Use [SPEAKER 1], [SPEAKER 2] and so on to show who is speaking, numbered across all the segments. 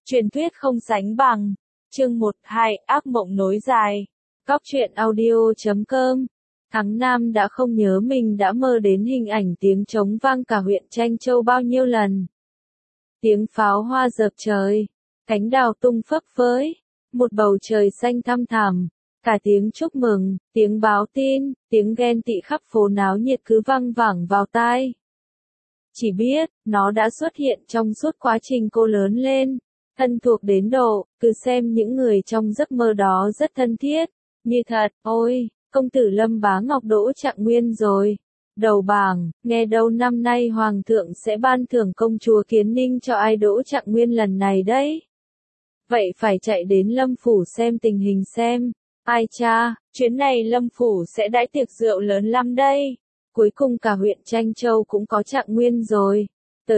[SPEAKER 1] Truyền thuyết không sánh bằng. Chương 1-2, ác mộng nối dài. Góc truyện audio.com. Thắng Nam đã không nhớ mình đã mơ đến hình ảnh tiếng trống vang cả huyện Tranh Châu bao nhiêu lần. Tiếng pháo hoa dợp trời, cánh đào tung phấp phới, một bầu trời xanh thăm thẳm, cả tiếng chúc mừng, tiếng báo tin, tiếng ghen tị khắp phố náo nhiệt cứ vang vẳng vào tai. Chỉ biết, nó đã xuất hiện trong suốt quá trình cô lớn lên, thân thuộc đến độ, cứ xem những người trong giấc mơ đó rất thân thiết, như thật. Ôi, công tử Lâm Bá Ngọc đỗ trạng nguyên rồi. Đầu bảng, nghe đâu năm nay Hoàng thượng sẽ ban thưởng công chúa Kiến Ninh cho ai đỗ trạng nguyên lần này đấy. Vậy phải chạy đến Lâm Phủ xem tình hình xem. Ai cha, chuyến này Lâm Phủ sẽ đãi tiệc rượu lớn lắm đây. Cuối cùng cả huyện Tranh Châu cũng có trạng nguyên rồi.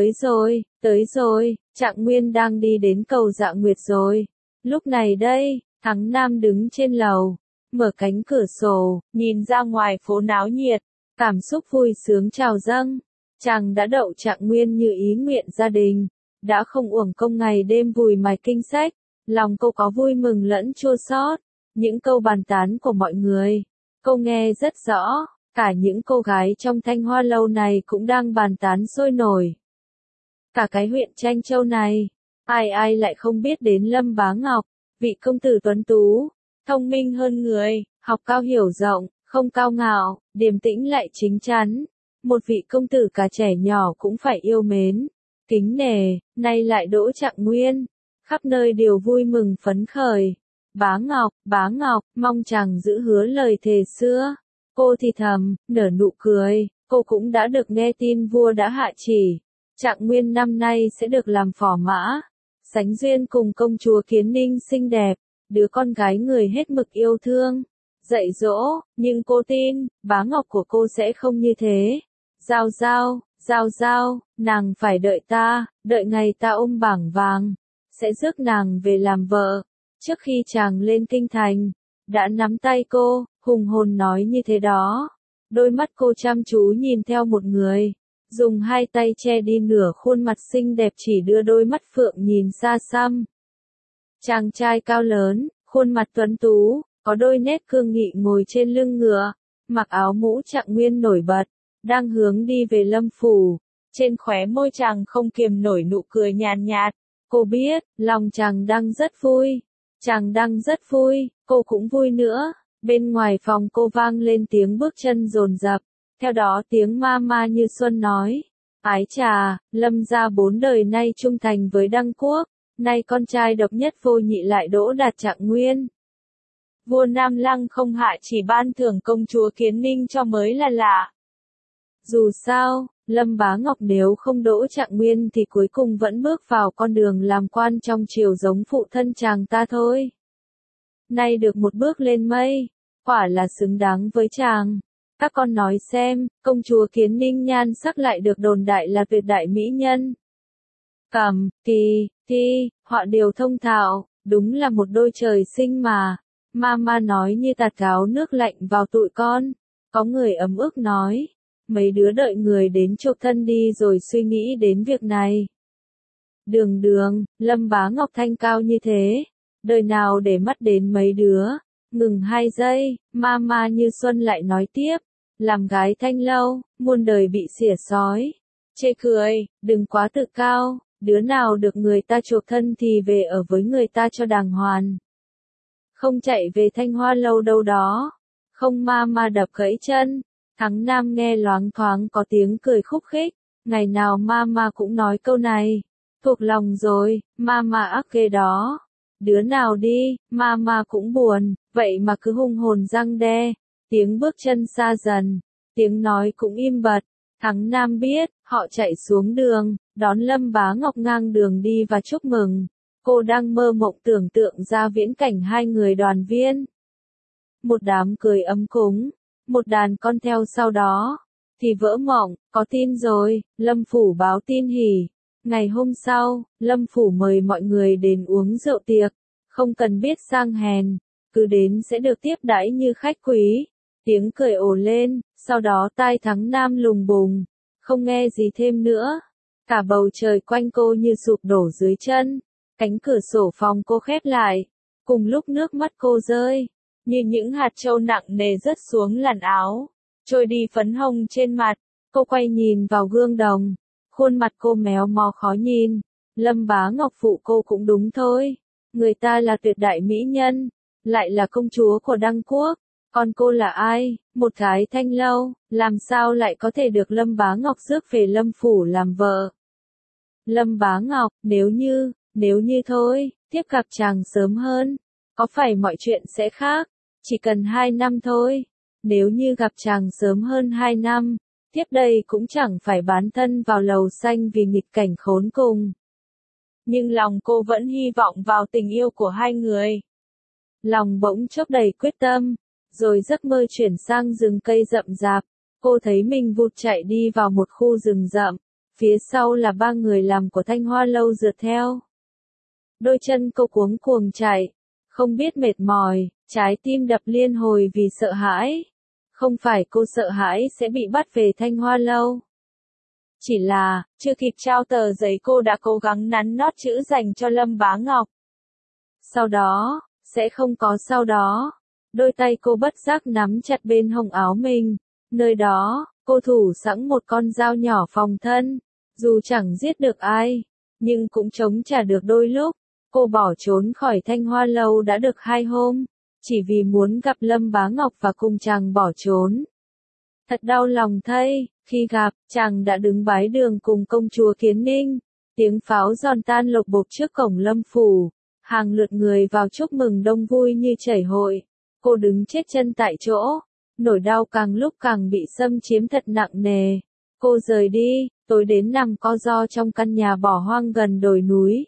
[SPEAKER 1] Tới rồi, trạng nguyên đang đi đến cầu Dạ Nguyệt rồi. Lúc này đây, Thắng Nam đứng trên lầu, mở cánh cửa sổ, nhìn ra ngoài phố náo nhiệt, cảm xúc vui sướng trào dâng. Chàng đã đậu trạng nguyên như ý nguyện gia đình, đã không uổng công ngày đêm vùi mài kinh sách, lòng cô có vui mừng lẫn chua xót. Những câu bàn tán của mọi người, cô nghe rất rõ, cả những cô gái trong Thanh Hoa lâu này cũng đang bàn tán sôi nổi. Cả cái huyện Tranh Châu này, ai lại không biết đến Lâm Bá Ngọc, vị công tử tuấn tú, thông minh hơn người, học cao hiểu rộng, không cao ngạo, điềm tĩnh lại chính chắn. Một vị công tử cả trẻ nhỏ cũng phải yêu mến, kính nể, nay lại đỗ trạng nguyên, khắp nơi đều vui mừng phấn khởi. Bá Ngọc, mong chàng giữ hứa lời thề xưa. Cô thì thầm, nở nụ cười, cô cũng đã được nghe tin vua đã hạ chỉ. Trạng nguyên năm nay sẽ được làm phò mã, sánh duyên cùng công chúa Kiến Ninh xinh đẹp, đứa con gái người hết mực yêu thương, dạy dỗ, nhưng cô tin, Bá Ngọc của cô sẽ không như thế. Giao, nàng phải đợi ta, đợi ngày ta ôm bảng vàng, sẽ rước nàng về làm vợ. Trước khi chàng lên kinh thành, đã nắm tay cô, hùng hồn nói như thế đó. Đôi mắt cô chăm chú nhìn theo một người, dùng hai tay che đi nửa khuôn mặt xinh đẹp chỉ đưa đôi mắt phượng nhìn xa xăm. Chàng trai cao lớn, khuôn mặt tuấn tú, có đôi nét cương nghị ngồi trên lưng ngựa, mặc áo mũ trạng nguyên nổi bật, đang hướng đi về Lâm Phủ. Trên khóe môi chàng không kiềm nổi nụ cười nhàn nhạt. Cô biết, lòng chàng đang rất vui. Cô cũng vui nữa. Bên ngoài phòng cô vang lên tiếng bước chân dồn dập, theo đó tiếng ma ma như xuân nói. Ái chà, Lâm gia 4 đời nay trung thành với Đăng Quốc, nay con trai độc nhất vô nhị lại đỗ đạt trạng nguyên. Vua Nam Lăng không hạ chỉ ban thưởng công chúa Kiến Ninh cho mới là lạ. Dù sao, Lâm Bá Ngọc nếu không đỗ trạng nguyên thì cuối cùng vẫn bước vào con đường làm quan trong triều giống phụ thân chàng ta thôi. Nay được một bước lên mây, quả là xứng đáng với chàng. Các con nói xem, công chúa Kiến Ninh nhan sắc lại được đồn đại là tuyệt đại mỹ nhân. Cẩm, Thi, họ đều thông thạo, đúng là một đôi trời sinh mà. Mama nói như tạt gáo nước lạnh vào tụi con. Có người ấm ức nói, mấy đứa đợi người đến chuộc thân đi rồi suy nghĩ đến việc này. Đường, Lâm Bá Ngọc thanh cao như thế, đời nào để mắt đến mấy đứa. Ngừng 2 giây, Mama như xuân lại nói tiếp, làm gái Thanh lâu, muôn đời bị xỉa xói. Chê cười, đừng quá tự cao, đứa nào được người ta chuộc thân thì về ở với người ta cho đàng hoàng. Không chạy về Thanh Hoa lâu đâu đó. Không, Mama đập gãy chân. Thắng Nam nghe loáng thoáng có tiếng cười khúc khích, ngày nào Mama cũng nói câu này. Thuộc lòng rồi, Mama ác ghê đó. Đứa nào đi, Mama cũng buồn, vậy mà cứ hung hồn răng đe. Tiếng bước chân xa dần, tiếng nói cũng im bặt. Thắng Nam biết, họ chạy xuống đường, đón Lâm Bá Ngọc ngang đường đi và chúc mừng. Cô đang mơ mộng tưởng tượng ra viễn cảnh hai người đoàn viên. Một đám cười ấm cúng, một đàn con theo sau đó. Thì vỡ mộng, có tin rồi, Lâm Phủ báo tin hỉ. Ngày hôm sau, Lâm Phủ mời mọi người đến uống rượu tiệc, không cần biết sang hèn, cứ đến sẽ được tiếp đãi như khách quý. Tiếng cười ồ lên, sau đó tai Thắng Nam lùng bùng, không nghe gì thêm nữa. Cả bầu trời quanh cô như sụp đổ dưới chân. Cánh cửa sổ phòng cô khép lại, cùng lúc nước mắt cô rơi, như những hạt trâu nặng nề rớt xuống làn áo, trôi đi phấn hồng trên mặt. Cô quay nhìn vào gương đồng, khuôn mặt cô méo mó khó nhìn. Lâm Bá Ngọc phụ cô cũng đúng thôi, người ta là tuyệt đại mỹ nhân, lại là công chúa của Đăng Quốc, còn cô là ai, một gái thanh lâu, làm sao lại có thể được Lâm Bá Ngọc rước về Lâm phủ làm vợ. Lâm Bá Ngọc, nếu như thôi, tiếp gặp chàng sớm hơn, có phải mọi chuyện sẽ khác, chỉ cần 2 năm thôi, nếu như gặp chàng sớm hơn 2 năm, tiếp đây cũng chẳng phải bán thân vào lầu xanh vì nghịch cảnh khốn cùng. Nhưng lòng cô vẫn hy vọng vào tình yêu của hai người. Lòng bỗng chốc đầy quyết tâm, rồi giấc mơ chuyển sang rừng cây rậm rạp, cô thấy mình vụt chạy đi vào một khu rừng rậm, phía sau là 3 người làm của Thanh Hoa lâu rượt theo. Đôi chân cô cuống cuồng chạy, không biết mệt mỏi, trái tim đập liên hồi vì sợ hãi. Không phải cô sợ hãi sẽ bị bắt về Thanh Hoa lâu. Chỉ là, chưa kịp trao tờ giấy cô đã cố gắng nắn nót chữ dành cho Lâm Bá Ngọc. Sau đó, sẽ không có sau đó. Đôi tay cô bất giác nắm chặt bên hông áo mình. Nơi đó, cô thủ sẵn một con dao nhỏ phòng thân. Dù chẳng giết được ai, nhưng cũng chống trả được đôi lúc. Cô bỏ trốn khỏi Thanh Hoa lâu đã được 2 hôm. Chỉ vì muốn gặp Lâm Bá Ngọc và cùng chàng bỏ trốn. Thật đau lòng thay, khi gặp, chàng đã đứng bái đường cùng công chúa Kiến Ninh. Tiếng pháo giòn tan lộc bộc trước cổng Lâm phủ. Hàng lượt người vào chúc mừng đông vui như chảy hội. Cô đứng chết chân tại chỗ. Nỗi đau càng lúc càng bị xâm chiếm thật nặng nề. Cô rời đi, tối đến nằm co ro trong căn nhà bỏ hoang gần đồi núi.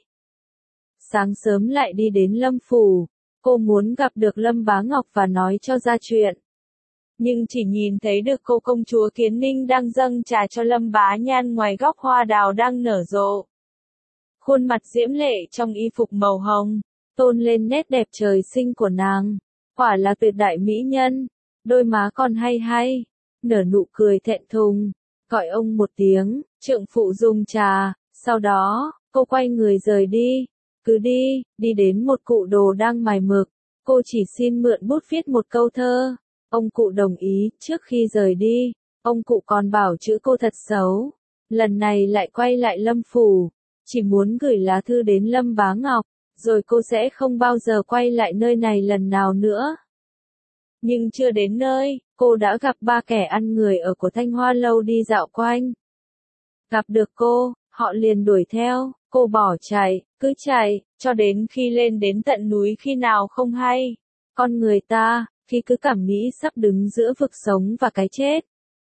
[SPEAKER 1] Sáng sớm lại đi đến Lâm phủ. Cô muốn gặp được Lâm Bá Ngọc và nói cho ra chuyện. Nhưng chỉ nhìn thấy được cô công chúa Kiến Ninh đang dâng trà cho Lâm Bá Nhan ngoài góc hoa đào đang nở rộ. Khuôn mặt diễm lệ trong y phục màu hồng, tôn lên nét đẹp trời sinh của nàng. Quả là tuyệt đại mỹ nhân, đôi má còn hay, nở nụ cười thẹn thùng, gọi ông một tiếng, trượng phụ dùng trà, sau đó, cô quay người rời đi. Cứ đi đến một cụ đồ đang mài mực, cô chỉ xin mượn bút viết một câu thơ. Ông cụ đồng ý, trước khi rời đi, ông cụ còn bảo chữ cô thật xấu. Lần này lại quay lại Lâm phủ, chỉ muốn gửi lá thư đến Lâm Bá Ngọc, rồi cô sẽ không bao giờ quay lại nơi này lần nào nữa. Nhưng chưa đến nơi, cô đã gặp 3 kẻ ăn người ở của Thanh Hoa lâu đi dạo quanh. Gặp được cô, họ liền đuổi theo, cô bỏ chạy, cứ chạy, cho đến khi lên đến tận núi khi nào không hay. Con người ta, khi cứ cảm nghĩ sắp đứng giữa vực sống và cái chết,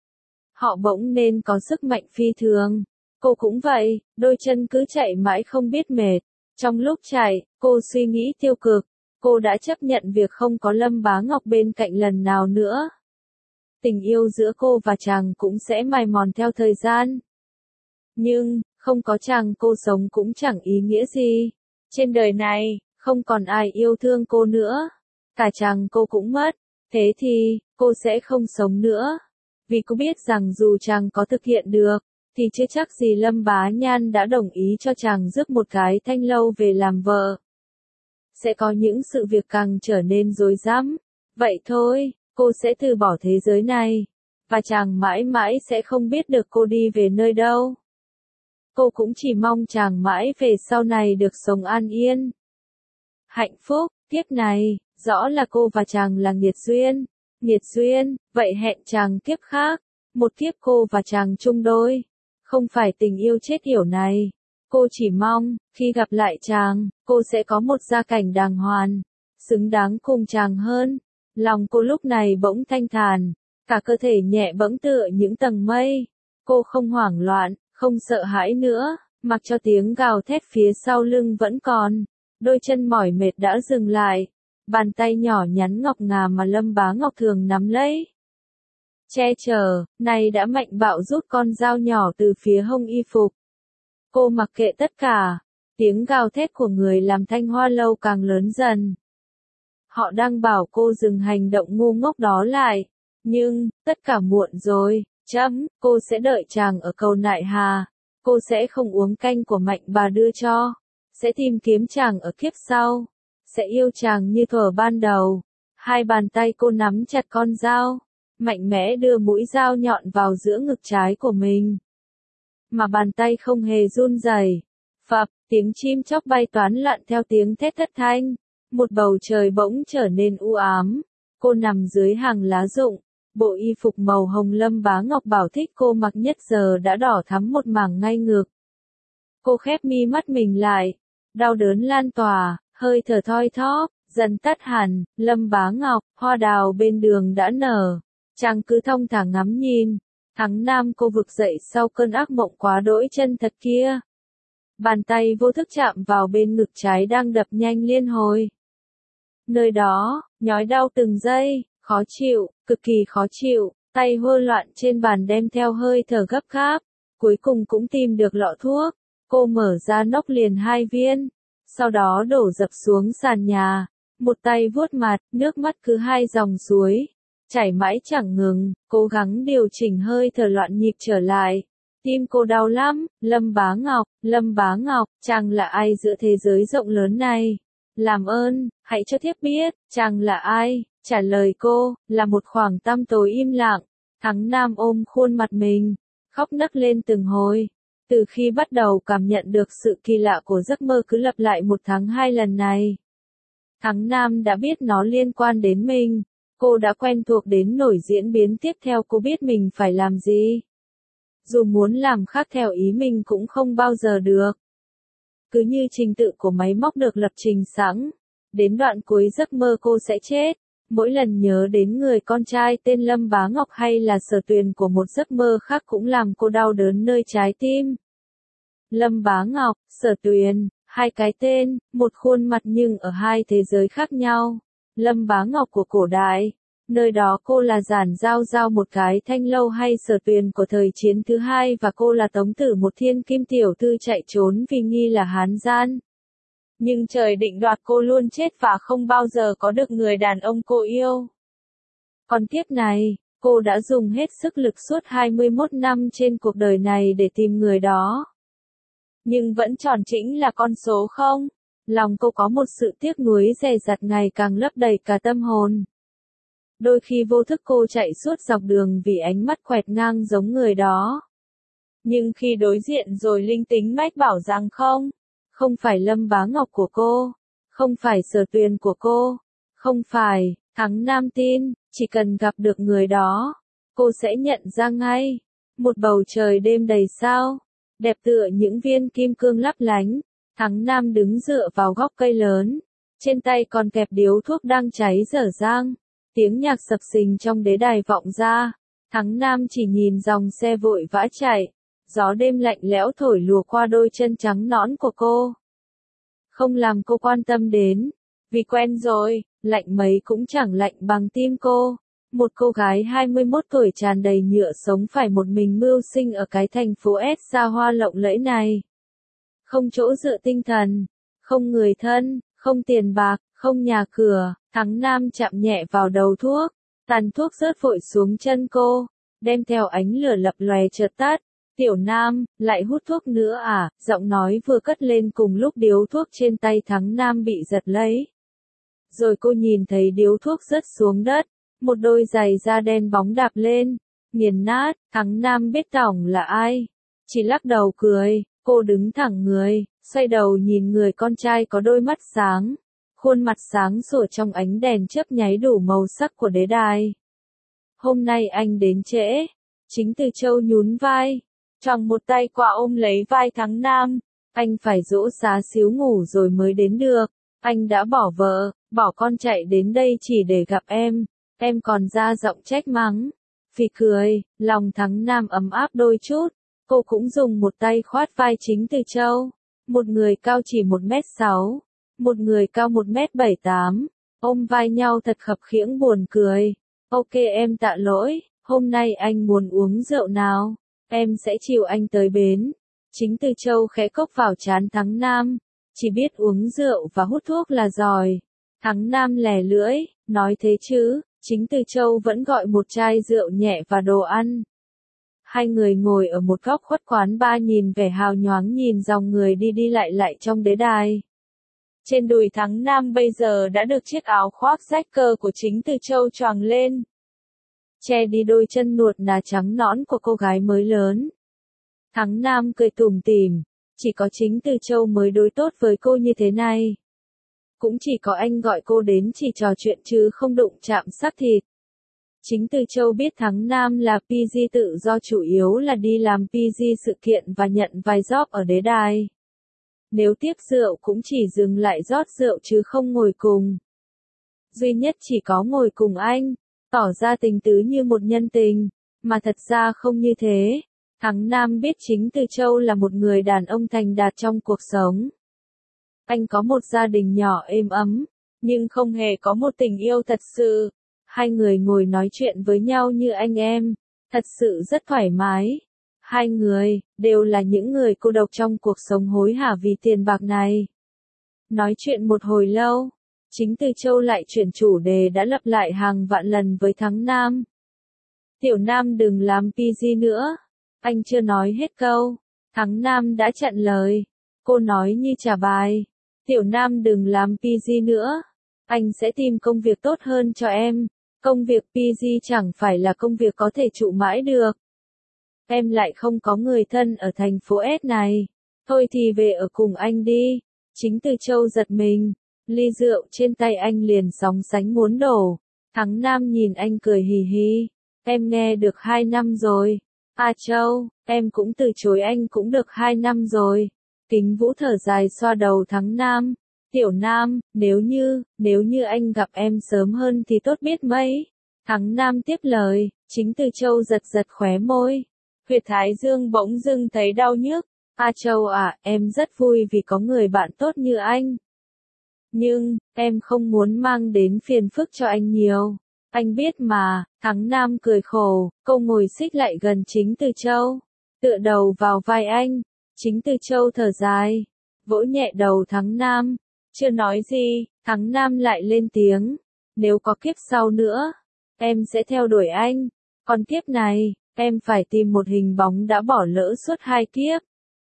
[SPEAKER 1] họ bỗng nên có sức mạnh phi thường. Cô cũng vậy, đôi chân cứ chạy mãi không biết mệt. Trong lúc chạy, cô suy nghĩ tiêu cực. Cô đã chấp nhận việc không có Lâm Bá Ngọc bên cạnh lần nào nữa. Tình yêu giữa cô và chàng cũng sẽ mài mòn theo thời gian. Nhưng, không có chàng cô sống cũng chẳng ý nghĩa gì. Trên đời này, không còn ai yêu thương cô nữa. Cả chàng cô cũng mất. Thế thì, cô sẽ không sống nữa. Vì cô biết rằng dù chàng có thực hiện được, thì chưa chắc gì Lâm Bá Nhan đã đồng ý cho chàng rước một gái thanh lâu về làm vợ. Sẽ có những sự việc càng trở nên rối rắm. Vậy thôi, cô sẽ từ bỏ thế giới này. Và chàng mãi mãi sẽ không biết được cô đi về nơi đâu. Cô cũng chỉ mong chàng mãi về sau này được sống an yên. Hạnh phúc, kiếp này, rõ là cô và chàng là nghiệt duyên. Nghiệt duyên, vậy hẹn chàng kiếp khác. Một kiếp cô và chàng chung đôi. Không phải tình yêu chết yểu này. Cô chỉ mong, khi gặp lại chàng, cô sẽ có một gia cảnh đàng hoàng, xứng đáng cùng chàng hơn. Lòng cô lúc này bỗng thanh thản, cả cơ thể nhẹ bẫng tựa những tầng mây. Cô không hoảng loạn, không sợ hãi nữa, mặc cho tiếng gào thét phía sau lưng vẫn còn. Đôi chân mỏi mệt đã dừng lại, bàn tay nhỏ nhắn ngọc ngà mà Lâm Bá Ngọc thường nắm lấy. Che chở, này đã mạnh bạo rút con dao nhỏ từ phía hông y phục. Cô mặc kệ tất cả, tiếng gào thét của người làm Thanh Hoa lâu càng lớn dần. Họ đang bảo cô dừng hành động ngu ngốc đó lại, nhưng, tất cả muộn rồi, cô sẽ đợi chàng ở cầu Nại Hà, cô sẽ không uống canh của Mạnh bà đưa cho. sẽ tìm kiếm chàng ở kiếp sau, sẽ yêu chàng như thuở ban đầu. Hai bàn tay cô nắm chặt con dao, mạnh mẽ đưa mũi dao nhọn vào giữa ngực trái của mình. Mà bàn tay không hề run rẩy. Phập, tiếng chim chóc bay toán loạn theo tiếng thét thất thanh. Một bầu trời bỗng trở nên u ám. Cô nằm dưới hàng lá rụng. Bộ y phục màu hồng Lâm Bá Ngọc bảo thích cô mặc nhất giờ đã đỏ thắm một mảng ngay ngực. Cô khép mi mắt mình lại. Đau đớn lan tỏa, hơi thở thoi thóp, dần tắt hẳn. Lâm Bá Ngọc, hoa đào bên đường đã nở. Chàng cứ thong thả ngắm nhìn. Thắng Nam cô vực dậy sau cơn ác mộng quá đỗi chân thật kia. Bàn tay vô thức chạm vào bên ngực trái đang đập nhanh liên hồi. Nơi đó, nhói đau từng giây, khó chịu, cực kỳ khó chịu, tay hơ loạn trên bàn đem theo hơi thở gấp gáp. Cuối cùng cũng tìm được lọ thuốc. Cô mở ra nốc liền 2 viên. Sau đó đổ dập xuống sàn nhà. Một tay vuốt mặt, nước mắt cứ 2 dòng suối. Chảy mãi chẳng ngừng, cố gắng điều chỉnh hơi thở loạn nhịp trở lại. Tim cô đau lắm, Lâm Bá Ngọc, chàng là ai giữa thế giới rộng lớn này? Làm ơn, hãy cho thiếp biết, chàng là ai? Trả lời cô, là một khoảng tăm tối im lặng. Thắng Nam ôm khuôn mặt mình, khóc nấc lên từng hồi. Từ khi bắt đầu cảm nhận được sự kỳ lạ của giấc mơ cứ lặp lại 1 tháng 2 lần này. Thắng Nam đã biết nó liên quan đến mình. Cô đã quen thuộc đến nổi diễn biến tiếp theo, cô biết mình phải làm gì. Dù muốn làm khác theo ý mình cũng không bao giờ được. Cứ như trình tự của máy móc được lập trình sẵn. Đến đoạn cuối giấc mơ cô sẽ chết. Mỗi lần nhớ đến người con trai tên Lâm Bá Ngọc hay là Sở Tuyền của một giấc mơ khác cũng làm cô đau đớn nơi trái tim. Lâm Bá Ngọc, Sở Tuyền, 2 cái tên, một khuôn mặt nhưng ở 2 thế giới khác nhau. Lâm Bá Ngọc của cổ đại, nơi đó cô là Giản Giao Giao một cái thanh lâu hay Sở Tuyền của thời chiến thứ 2 và cô là Tống Tử một thiên kim tiểu thư chạy trốn vì nghi là hán gian. Nhưng trời định đoạt cô luôn chết và không bao giờ có được người đàn ông cô yêu. Còn kiếp này, cô đã dùng hết sức lực suốt 21 năm trên cuộc đời này để tìm người đó. Nhưng vẫn tròn trĩnh là con số 0. Lòng cô có một sự tiếc nuối dè dặt ngày càng lấp đầy cả tâm hồn. Đôi khi vô thức cô chạy suốt dọc đường vì ánh mắt quẹt ngang giống người đó. Nhưng khi đối diện rồi linh tính mách bảo rằng không phải Lâm Bá Ngọc của cô, không phải Sở Tuyền của cô, không phải. Thắng Nam tin, chỉ cần gặp được người đó, cô sẽ nhận ra ngay. Một bầu trời đêm đầy sao, đẹp tựa những viên kim cương lấp lánh. Thắng Nam đứng dựa vào gốc cây lớn, trên tay còn kẹp điếu thuốc đang cháy dở dang. Tiếng nhạc sập sình trong đế đài vọng ra. Thắng Nam chỉ nhìn dòng xe vội vã chạy. Gió đêm lạnh lẽo thổi lùa qua đôi chân trắng nõn của cô. Không làm cô quan tâm đến. Vì quen rồi, lạnh mấy cũng chẳng lạnh bằng tim cô. Một cô gái 21 tuổi tràn đầy nhựa sống phải một mình mưu sinh ở cái thành phố S xa hoa lộng lẫy này. Không chỗ dựa tinh thần, không người thân, không tiền bạc, không nhà cửa. Thắng Nam chạm nhẹ vào đầu thuốc, tàn thuốc rớt vội xuống chân cô, đem theo ánh lửa lập lòe chợt tắt. Tiểu Nam, lại hút thuốc nữa à? Giọng nói vừa cất lên cùng lúc điếu thuốc trên tay Thắng Nam bị giật lấy. Rồi cô nhìn thấy điếu thuốc rớt xuống đất, một đôi giày da đen bóng đạp lên, nghiền nát. Thắng Nam biết Tổng là ai, chỉ lắc đầu cười. Cô đứng thẳng người, xoay đầu nhìn người con trai có đôi mắt sáng, khuôn mặt sáng sủa trong ánh đèn chớp nháy đủ màu sắc của đế đài. Hôm nay anh đến trễ. Chính Từ Châu nhún vai, choàng một tay qua ôm lấy vai Thắng Nam. Anh phải dỗ xá xíu ngủ rồi mới đến được. Anh đã bỏ vợ, bỏ con chạy đến đây chỉ để gặp em. Em còn ra giọng trách mắng. Phì cười, lòng Thắng Nam ấm áp đôi chút. Cô cũng dùng một tay khoát vai Chính Từ Châu. Một người cao chỉ 1m6, một người cao 1m78. Ôm vai nhau thật khập khiễng buồn cười. Ok em tạ lỗi, hôm nay anh muốn uống rượu nào? Em sẽ chiều anh tới bến. Chính Từ Châu khẽ cốc vào trán Thắng Nam. Chỉ biết uống rượu và hút thuốc là giỏi. Thắng Nam lè lưỡi, nói thế chứ. Chính Từ Châu vẫn gọi một chai rượu nhẹ và đồ ăn. Hai người ngồi ở một góc khuất quán bar nhìn vẻ hào nhoáng nhìn dòng người đi đi lại lại trong đế đài. Trên đùi Thắng Nam bây giờ đã được chiếc áo khoác rách cơ của Chính Từ Châu choàng lên, che đi đôi chân nuột nà trắng nõn của cô gái mới lớn. Thắng Nam cười tủm tỉm, chỉ có Chính Từ Châu mới đối tốt với cô như thế này. Cũng chỉ có anh gọi cô đến chỉ trò chuyện chứ không đụng chạm xác thịt. Chính Từ Châu biết Thắng Nam là PG tự do chủ yếu là đi làm PG sự kiện và nhận vài job ở đế đài. Nếu tiếp rượu cũng chỉ dừng lại rót rượu chứ không ngồi cùng. Duy nhất chỉ có ngồi cùng anh, tỏ ra tình tứ như một nhân tình, mà thật ra không như thế. Thắng Nam biết Chính Từ Châu là một người đàn ông thành đạt trong cuộc sống. Anh có một gia đình nhỏ êm ấm, nhưng không hề có một tình yêu thật sự. Hai người ngồi nói chuyện với nhau như anh em, thật sự rất thoải mái. Hai người, đều là những người cô độc trong cuộc sống hối hả vì tiền bạc này. Nói chuyện một hồi lâu, Chính Từ Châu lại chuyển chủ đề đã lặp lại hàng vạn lần với Thắng Nam. Tiểu Nam đừng làm PG nữa. Anh chưa nói hết câu, Thắng Nam đã chặn lời. Cô nói như trả bài. Tiểu Nam đừng làm PG nữa. Anh sẽ tìm công việc tốt hơn cho em. Công việc PG chẳng phải là công việc có thể trụ mãi được. Em lại không có người thân ở thành phố S này. Thôi thì về ở cùng anh đi. Chính Từ Châu giật mình. Ly rượu trên tay anh liền sóng sánh muốn đổ. Thắng Nam nhìn anh cười hì hì. Em nghe được 2 năm rồi. À Châu, em cũng từ chối anh cũng được 2 năm rồi. Kính Vũ thở dài xoa đầu Thắng Nam. Tiểu Nam, nếu như anh gặp em sớm hơn thì tốt biết mấy. Thắng Nam tiếp lời, Chính Từ Châu giật giật khóe môi. Huyệt thái dương bỗng dưng thấy đau nhức. A Châu à, em rất vui vì có người bạn tốt như anh. Nhưng, em không muốn mang đến phiền phức cho anh nhiều. Anh biết mà, Thắng Nam cười khổ, cô ngồi xích lại gần Chính Từ Châu. Tựa đầu vào vai anh, Chính Từ Châu thở dài, vỗ nhẹ đầu Thắng Nam. Chưa nói gì, Thắng Nam lại lên tiếng. Nếu có kiếp sau nữa, em sẽ theo đuổi anh. Còn kiếp này, em phải tìm một hình bóng đã bỏ lỡ suốt 2 kiếp.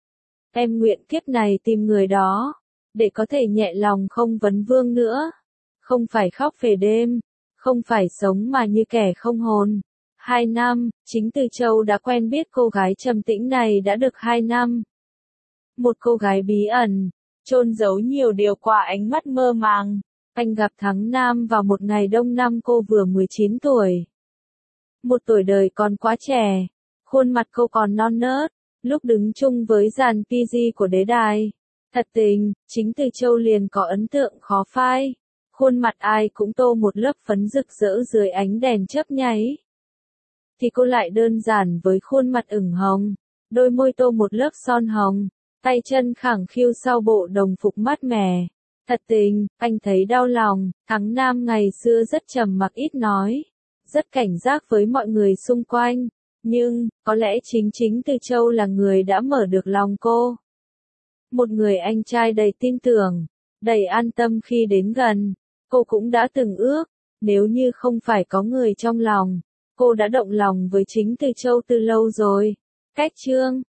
[SPEAKER 1] Em nguyện kiếp này tìm người đó, để có thể nhẹ lòng không vấn vương nữa. Không phải khóc về đêm, không phải sống mà như kẻ không hồn. 2 năm, Chính Từ Châu đã quen biết cô gái trầm tĩnh này đã được 2 năm. Một cô gái bí ẩn, chôn giấu nhiều điều qua ánh mắt mơ màng. Anh gặp Thắng Nam vào một ngày đông năm cô vừa 19 tuổi. Một tuổi đời còn quá trẻ, khuôn mặt cô còn non nớt, lúc đứng chung với dàn PG của đế đài. Thật tình, Chính Từ Châu liền có ấn tượng khó phai. Khuôn mặt ai cũng tô một lớp phấn rực rỡ dưới ánh đèn chớp nháy. Thì cô lại đơn giản với khuôn mặt ửng hồng, đôi môi tô một lớp son hồng, tay chân khẳng khiu sau bộ đồng phục mát mẻ. Thật tình, anh thấy đau lòng, Thắng Nam ngày xưa rất trầm mặc ít nói, rất cảnh giác với mọi người xung quanh, nhưng, có lẽ Chính Từ Châu là người đã mở được lòng cô. Một người anh trai đầy tin tưởng, đầy an tâm khi đến gần, cô cũng đã từng ước, nếu như không phải có người trong lòng, cô đã động lòng với Chính Từ Châu từ lâu rồi. Cách chương